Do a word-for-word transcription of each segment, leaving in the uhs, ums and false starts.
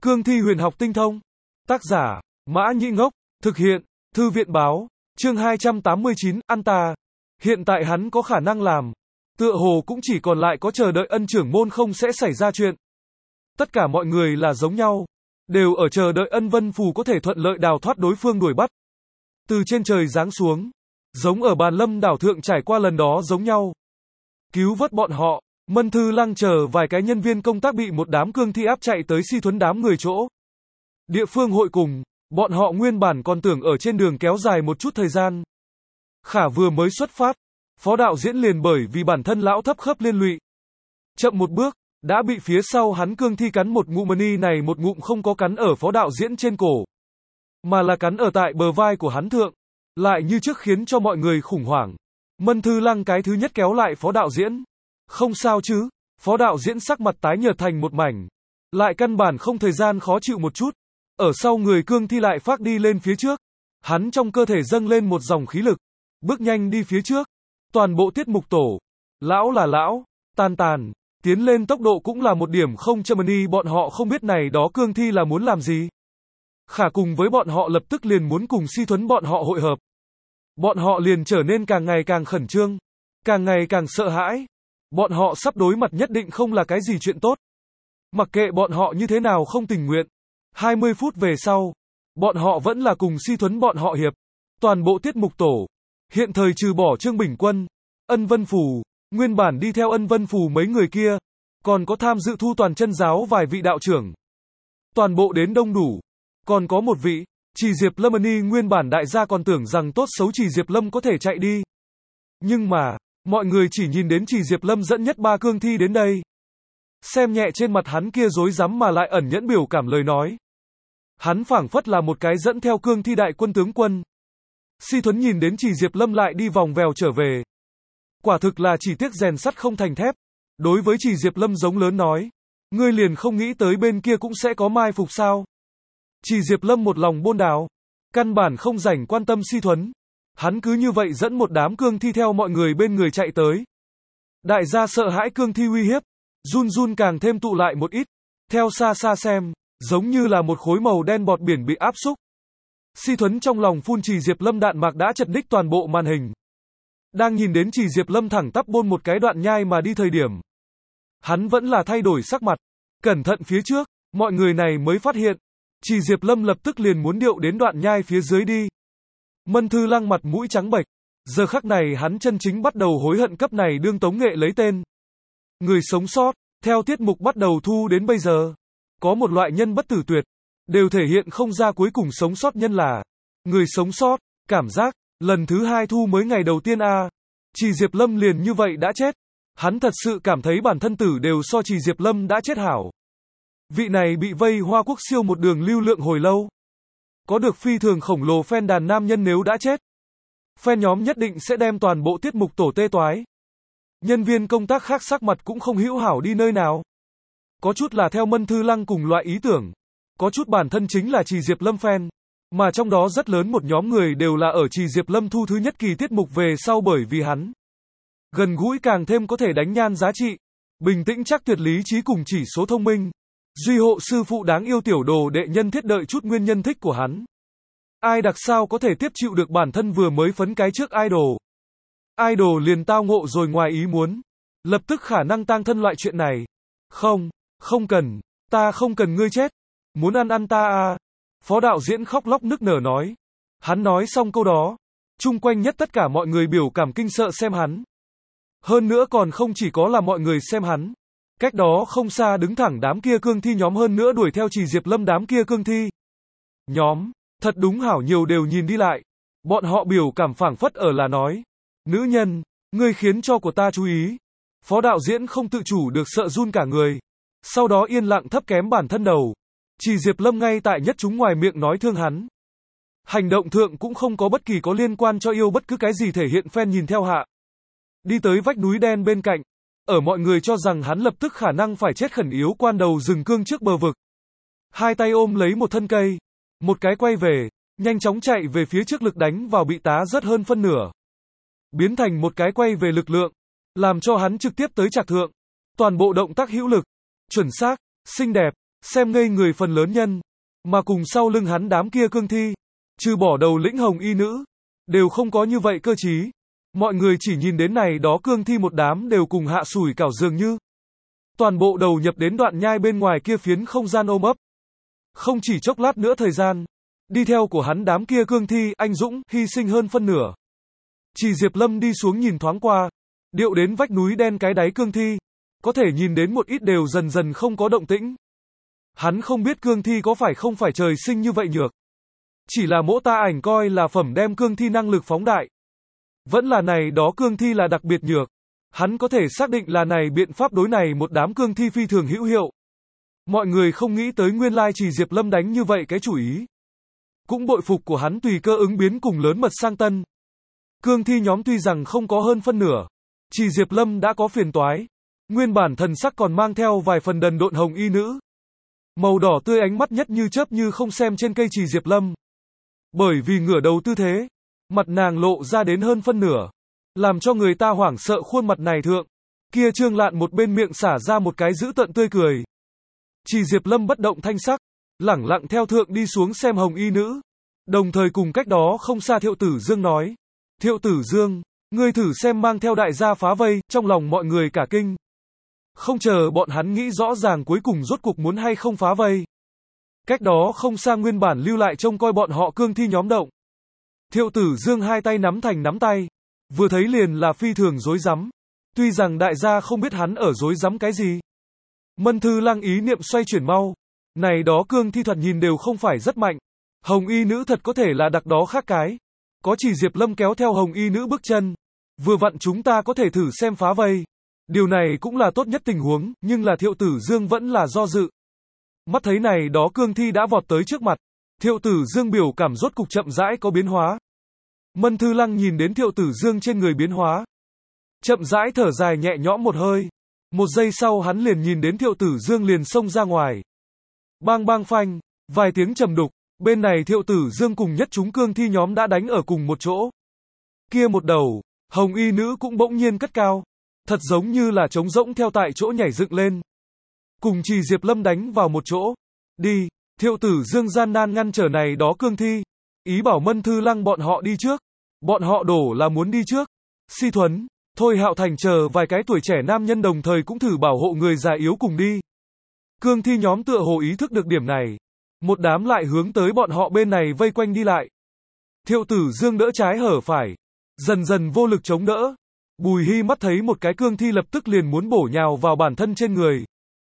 Cương thi huyền học tinh thông. Tác giả, Mã Nhĩ Ngốc. Thực hiện, Thư viện báo. Chương hai trăm tám mươi chín, ăn ta. Hiện tại hắn có khả năng làm. Tựa hồ cũng chỉ còn lại có chờ đợi ân trưởng môn không sẽ xảy ra chuyện. Tất cả mọi người là giống nhau. Đều ở chờ đợi ân vân phù có thể thuận lợi đào thoát đối phương đuổi bắt. Từ trên trời giáng xuống. Giống ở bàn lâm đảo thượng trải qua lần đó giống nhau. Cứu vớt bọn họ. Mân Thư Lăng chờ vài cái nhân viên công tác bị một đám cương thi áp chạy tới Si Thuấn đám người chỗ. Địa phương hội cùng, bọn họ nguyên bản còn tưởng ở trên đường kéo dài một chút thời gian. Khả vừa mới xuất phát, phó đạo diễn liền bởi vì bản thân lão thấp khớp liên lụy. Chậm một bước, đã bị phía sau hắn cương thi cắn một ngụm mani này một ngụm không có cắn ở phó đạo diễn trên cổ. Mà là cắn ở tại bờ vai của hắn thượng. Lại như trước khiến cho mọi người khủng hoảng. Mân Thư Lăng cái thứ nhất kéo lại phó đạo diễn. Không sao chứ, phó đạo diễn sắc mặt tái nhợt thành một mảnh. Lại căn bản không thời gian khó chịu một chút. Ở sau người cương thi lại phát đi lên phía trước. Hắn trong cơ thể dâng lên một dòng khí lực. Bước nhanh đi phía trước. Toàn bộ tiết mục tổ. Lão là lão, tàn tàn. Tiến lên tốc độ cũng là một điểm không chậm đi bọn họ không biết này đó cương thi là muốn làm gì. Khả cùng với bọn họ lập tức liền muốn cùng Si Thuấn bọn họ hội hợp. Bọn họ liền trở nên càng ngày càng khẩn trương. Càng ngày càng sợ hãi. Bọn họ sắp đối mặt nhất định không là cái gì chuyện tốt. Mặc kệ bọn họ như thế nào không tình nguyện. hai mươi phút về sau. Bọn họ vẫn là cùng Si Thuấn bọn họ hiệp. Toàn bộ tiết mục tổ. Hiện thời trừ bỏ Trương Bình Quân. Ân Vân Phù. Nguyên bản đi theo Ân Vân Phù mấy người kia. Còn có tham dự thu toàn chân giáo vài vị đạo trưởng. Toàn bộ đến đông đủ. Còn có một vị. Trì Diệp Lâm Ni nguyên bản đại gia còn tưởng rằng tốt xấu Trì Diệp Lâm có thể chạy đi. Nhưng mà, mọi người chỉ nhìn đến Trì Diệp Lâm dẫn nhất ba cương thi đến đây. Xem nhẹ trên mặt hắn kia rối rắm mà lại ẩn nhẫn biểu cảm lời nói. Hắn phảng phất là một cái dẫn theo cương thi đại quân tướng quân. Si Thuấn nhìn đến Trì Diệp Lâm lại đi vòng vèo trở về. Quả thực là chỉ tiếc rèn sắt không thành thép. Đối với Trì Diệp Lâm giống lớn nói. Ngươi liền không nghĩ tới bên kia cũng sẽ có mai phục sao. Trì Diệp Lâm một lòng bôn đào. Căn bản không rảnh quan tâm Si Thuấn. Hắn cứ như vậy dẫn một đám cương thi theo mọi người bên người chạy tới. Đại gia sợ hãi cương thi uy hiếp. Run run càng thêm tụ lại một ít. Theo xa xa xem. Giống như là một khối màu đen bọt biển bị áp xúc. Si Thuấn trong lòng phun Trì Diệp Lâm đạn mạc đã chật ních toàn bộ màn hình. Đang nhìn đến Trì Diệp Lâm thẳng tắp bôn một cái đoạn nhai mà đi thời điểm. Hắn vẫn là thay đổi sắc mặt. Cẩn thận phía trước. Mọi người này mới phát hiện. Trì Diệp Lâm lập tức liền muốn điệu đến đoạn nhai phía dưới đi. Mân Thư Lăng mặt mũi trắng bệch. Giờ khắc này hắn chân chính bắt đầu hối hận cấp này đương tống nghệ lấy tên. Người sống sót, theo tiết mục bắt đầu thu đến bây giờ. Có một loại nhân bất tử tuyệt. Đều thể hiện không ra cuối cùng sống sót nhân là. Người sống sót, cảm giác, lần thứ hai thu mới ngày đầu tiên a à. Trì Diệp Lâm liền như vậy đã chết. Hắn thật sự cảm thấy bản thân tử đều so Trì Diệp Lâm đã chết hảo. Vị này bị vây Hoa Quốc siêu một đường lưu lượng hồi lâu. Có được phi thường khổng lồ fan đàn nam nhân nếu đã chết. Fan nhóm nhất định sẽ đem toàn bộ tiết mục tổ tê toái. Nhân viên công tác khác sắc mặt cũng không hữu hảo đi nơi nào. Có chút là theo Mân Thư Lăng cùng loại ý tưởng. Có chút bản thân chính là Trì Diệp Lâm fan. Mà trong đó rất lớn một nhóm người đều là ở Trì Diệp Lâm thu thứ nhất kỳ tiết mục về sau bởi vì hắn. Gần gũi càng thêm có thể đánh nhan giá trị. Bình tĩnh chắc tuyệt lý trí cùng chỉ số thông minh. Duy hộ sư phụ đáng yêu tiểu đồ đệ nhân thiết đợi chút nguyên nhân thích của hắn. Ai đặc sao có thể tiếp chịu được bản thân vừa mới phấn cái trước idol. Idol liền tao ngộ rồi ngoài ý muốn. Lập tức khả năng tang thân loại chuyện này. Không, không cần, ta không cần ngươi chết. Muốn ăn ăn ta à. Phó đạo diễn khóc lóc nức nở nói. Hắn nói xong câu đó. Chung quanh nhất tất cả mọi người biểu cảm kinh sợ xem hắn. Hơn nữa còn không chỉ có là mọi người xem hắn. Cách đó không xa đứng thẳng đám kia cương thi nhóm hơn nữa đuổi theo Trì Diệp Lâm đám kia cương thi. Nhóm, thật đúng hảo nhiều đều nhìn đi lại. Bọn họ biểu cảm phảng phất ở là nói. Nữ nhân, ngươi khiến cho của ta chú ý. Phó đạo diễn không tự chủ được sợ run cả người. Sau đó yên lặng thấp kém bản thân đầu. Trì Diệp Lâm ngay tại nhất chúng ngoài miệng nói thương hắn. Hành động thượng cũng không có bất kỳ có liên quan cho yêu bất cứ cái gì thể hiện fan nhìn theo hạ. Đi tới vách núi đen bên cạnh. Ở mọi người cho rằng hắn lập tức khả năng phải chết khẩn yếu quan đầu rừng cương trước bờ vực. Hai tay ôm lấy một thân cây. Một cái quay về. Nhanh chóng chạy về phía trước lực đánh vào bị tá rất hơn phân nửa. Biến thành một cái quay về lực lượng. Làm cho hắn trực tiếp tới trạc thượng. Toàn bộ động tác hữu lực. Chuẩn xác. Xinh đẹp. xem ngây người phần lớn nhân, mà cùng sau lưng hắn đám kia cương thi, trừ bỏ đầu lĩnh hồng y nữ, đều không có như vậy cơ trí. Mọi người chỉ nhìn đến này đó cương thi một đám đều cùng hạ sủi cảo dường như. Toàn bộ đầu nhập đến đoạn nhai bên ngoài kia phiến không gian ôm ấp. Không chỉ chốc lát nữa thời gian, đi theo của hắn đám kia cương thi, anh dũng, hy sinh hơn phân nửa. Chỉ Diệp Lâm đi xuống nhìn thoáng qua, điệu đến vách núi đen cái đáy cương thi, có thể nhìn đến một ít đều dần dần không có động tĩnh. Hắn không biết cương thi có phải không phải trời sinh như vậy nhược. Chỉ là mỗ ta ảnh coi là phẩm đem cương thi năng lực phóng đại. Vẫn là này đó cương thi là đặc biệt nhược. Hắn có thể xác định là này biện pháp đối này một đám cương thi phi thường hữu hiệu. Mọi người không nghĩ tới nguyên lai chỉ Diệp Lâm đánh như vậy cái chủ ý. Cũng bội phục của hắn tùy cơ ứng biến cùng lớn mật sang tân. Cương thi nhóm tuy rằng không có hơn phân nửa, chỉ Diệp Lâm đã có phiền toái. Nguyên bản thần sắc còn mang theo vài phần đần độn hồng y nữ. Màu đỏ tươi ánh mắt nhất như chớp như không xem trên cây chỉ Diệp Lâm. Bởi vì ngửa đầu tư thế, mặt nàng lộ ra đến hơn phân nửa, làm cho người ta hoảng sợ khuôn mặt này thượng. Kia Trương Lạn một bên miệng xả ra một cái dữ tợn tươi cười. Chỉ Diệp Lâm bất động thanh sắc, lẳng lặng theo thượng đi xuống xem hồng y nữ. Đồng thời cùng cách đó không xa Thiệu Tử Dương nói. Thiệu Tử Dương, ngươi thử xem mang theo đại gia phá vây, trong lòng mọi người cả kinh. Không chờ bọn hắn nghĩ rõ ràng cuối cùng rốt cuộc muốn hay không phá vây. Cách đó không xa nguyên bản lưu lại trông coi bọn họ cương thi nhóm động. Thiệu Tử Dương hai tay nắm thành nắm tay. Vừa thấy liền là phi thường rối rắm. Tuy rằng đại gia không biết hắn ở rối rắm cái gì. Mân Thư Lăng ý niệm xoay chuyển mau. Này đó cương thi thuật nhìn đều không phải rất mạnh. Hồng y nữ thật có thể là đặc đó khác cái. Có chỉ Diệp Lâm kéo theo hồng y nữ bước chân. Vừa vặn chúng ta có thể thử xem phá vây. Điều này cũng là tốt nhất tình huống, nhưng là Thiệu Tử Dương vẫn là do dự. Mắt thấy này đó cương thi đã vọt tới trước mặt. Thiệu Tử Dương biểu cảm rốt cục chậm rãi có biến hóa. Mân Thư Lăng nhìn đến Thiệu Tử Dương trên người biến hóa. Chậm rãi thở dài nhẹ nhõm một hơi. Một giây sau hắn liền nhìn đến Thiệu Tử Dương liền xông ra ngoài. Bang bang phanh, vài tiếng trầm đục, bên này Thiệu Tử Dương cùng nhất chúng cương thi nhóm đã đánh ở cùng một chỗ. Kia một đầu, hồng y nữ cũng bỗng nhiên cất cao. Thật giống như là trống rỗng theo tại chỗ nhảy dựng lên. Cùng chỉ Diệp Lâm đánh vào một chỗ. Đi, Thiệu Tử Dương gian nan ngăn trở này đó cương thi. Ý bảo Mân Thư Lăng bọn họ đi trước. Bọn họ đổ là muốn đi trước. Si Thuấn, Thôi Hạo Thành chờ vài cái tuổi trẻ nam nhân đồng thời cũng thử bảo hộ người già yếu cùng đi. Cương thi nhóm tựa hồ ý thức được điểm này. Một đám lại hướng tới bọn họ bên này vây quanh đi lại. Thiệu Tử Dương đỡ trái hở phải. Dần dần vô lực chống đỡ. Bùi Hy mắt thấy một cái cương thi lập tức liền muốn bổ nhào vào bản thân trên người.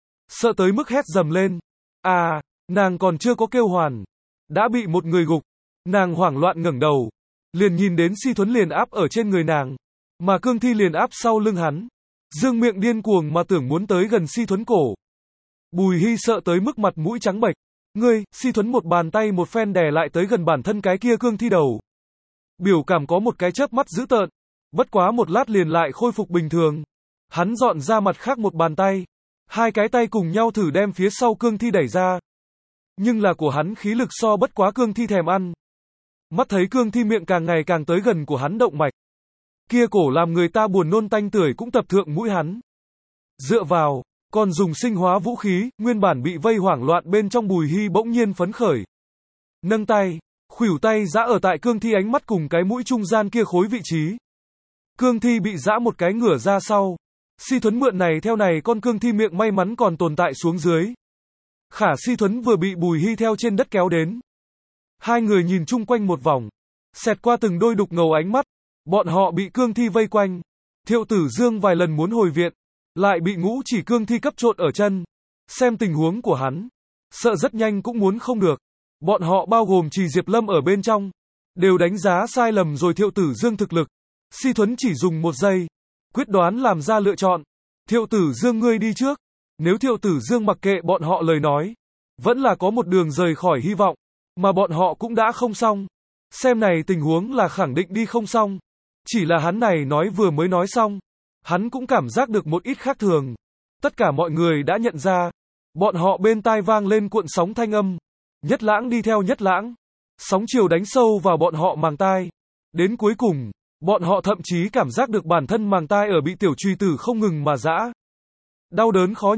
Sợ tới mức hét dầm lên. À, nàng còn chưa có kêu hoàn. Đã bị một người gục. Nàng hoảng loạn ngẩng đầu. Liền nhìn đến Si Thuấn liền áp ở trên người nàng. Mà cương thi liền áp sau lưng hắn. Dương miệng điên cuồng mà tưởng muốn tới gần Si Thuấn cổ. Bùi Hy sợ tới mức mặt mũi trắng bệch. Ngươi, Si Thuấn một bàn tay một phen đè lại tới gần bản thân cái kia cương thi đầu. Biểu cảm có một cái chớp mắt dữ tợn. Bất quá một lát liền lại khôi phục bình thường. Hắn dọn ra mặt khác một bàn tay. Hai cái tay cùng nhau thử đem phía sau cương thi đẩy ra. Nhưng là của hắn khí lực so bất quá cương thi thèm ăn. Mắt thấy cương thi miệng càng ngày càng tới gần của hắn động mạch. Kia cổ làm người ta buồn nôn tanh tưởi cũng tập thượng mũi hắn. Dựa vào, còn dùng sinh hóa vũ khí, nguyên bản bị vây hoảng loạn bên trong Bùi Hy bỗng nhiên phấn khởi. Nâng tay, khuỷu tay giã ở tại cương thi ánh mắt cùng cái mũi trung gian kia khối vị trí. Cương thi bị giã một cái ngửa ra sau. Si Thuấn mượn này theo này con cương thi miệng may mắn còn tồn tại xuống dưới. Khả Si Thuấn vừa bị Bùi Hy theo trên đất kéo đến. Hai người nhìn chung quanh một vòng. Xẹt qua từng đôi đục ngầu ánh mắt. Bọn họ bị cương thi vây quanh. Thiệu Tử Dương vài lần muốn hồi viện. Lại bị ngũ chỉ cương thi cấp trộn ở chân. Xem tình huống của hắn. Sợ rất nhanh cũng muốn không được. Bọn họ bao gồm chỉ Diệp Lâm ở bên trong. Đều đánh giá sai lầm rồi Thiệu Tử Dương thực lực. Si Thuấn chỉ dùng một giây. Quyết đoán làm ra lựa chọn. Thiệu Tử Dương ngươi đi trước. Nếu Thiệu Tử Dương mặc kệ bọn họ lời nói. Vẫn là có một đường rời khỏi hy vọng. Mà bọn họ cũng đã không xong. Xem này tình huống là khẳng định đi không xong. Chỉ là hắn này nói vừa mới nói xong. Hắn cũng cảm giác được một ít khác thường. Tất cả mọi người đã nhận ra. Bọn họ bên tai vang lên cuộn sóng thanh âm. Nhất lãng đi theo nhất lãng. Sóng chiều đánh sâu vào bọn họ màng tai. Đến cuối cùng, bọn họ thậm chí cảm giác được bản thân màng tai ở bị tiểu truy tử không ngừng mà giã. Đau đớn khó nhịn.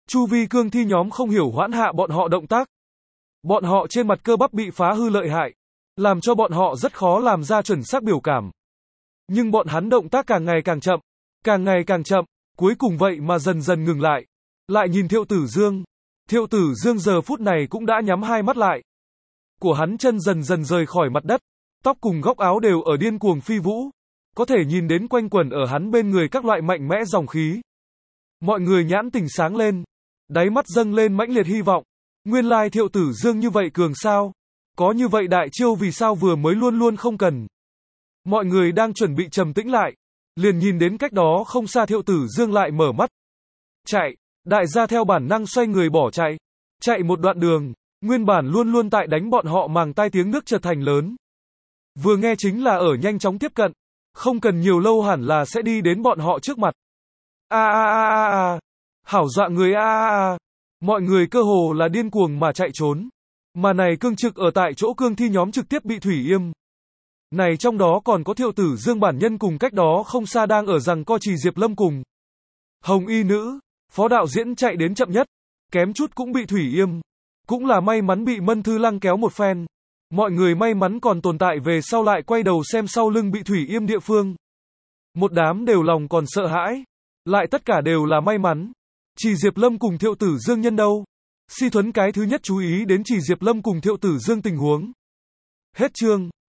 Chu vi cương thi nhóm không hiểu hoãn hạ bọn họ động tác. Bọn họ trên mặt cơ bắp bị phá hư lợi hại, làm cho bọn họ rất khó làm ra chuẩn xác biểu cảm. Nhưng bọn hắn động tác càng ngày càng chậm, càng ngày càng chậm, cuối cùng vậy mà dần dần ngừng lại. Lại nhìn Thiệu Tử Dương. Thiệu Tử Dương giờ phút này cũng đã nhắm hai mắt lại. Của hắn chân dần dần rời khỏi mặt đất, tóc cùng góc áo đều ở điên cuồng phi vũ. Có thể nhìn đến quanh quẩn ở hắn bên người các loại mạnh mẽ dòng khí. Mọi người nhãn tình sáng lên, đáy mắt dâng lên mãnh liệt hy vọng. Nguyên lai Thiệu Tử Dương như vậy cường sao? Có như vậy đại chiêu vì sao vừa mới luôn luôn không cần? Mọi người đang chuẩn bị trầm tĩnh lại, liền nhìn đến cách đó không xa Thiệu Tử Dương lại mở mắt. Chạy, đại gia theo bản năng xoay người bỏ chạy. Chạy một đoạn đường, nguyên bản luôn luôn tại đánh bọn họ màng tai tiếng nước chợt thành lớn. Vừa nghe chính là ở nhanh chóng tiếp cận, không cần nhiều lâu hẳn là sẽ đi đến bọn họ trước mặt. A a a a a, hảo dọa người a a a. Mọi người cơ hồ là điên cuồng mà chạy trốn. Mà này cương trực ở tại chỗ cương thi nhóm trực tiếp bị thủy yêm. Này trong đó còn có Thiệu Tử Dương bản nhân cùng cách đó không xa đang ở giằng co Trì Diệp Lâm cùng Hồng Y Nữ, phó đạo diễn chạy đến chậm nhất, kém chút cũng bị thủy yêm. Cũng là may mắn bị Mân Thư Lăng kéo một phen. Mọi người may mắn còn tồn tại về sau lại quay đầu xem sau lưng bị thủy yêm địa phương. Một đám đều lòng còn sợ hãi. Lại tất cả đều là may mắn. Trì Diệp Lâm cùng Thiệu Tử Dương nhân đâu? Si Thuấn cái thứ nhất chú ý đến Trì Diệp Lâm cùng Thiệu Tử Dương tình huống. Hết chương.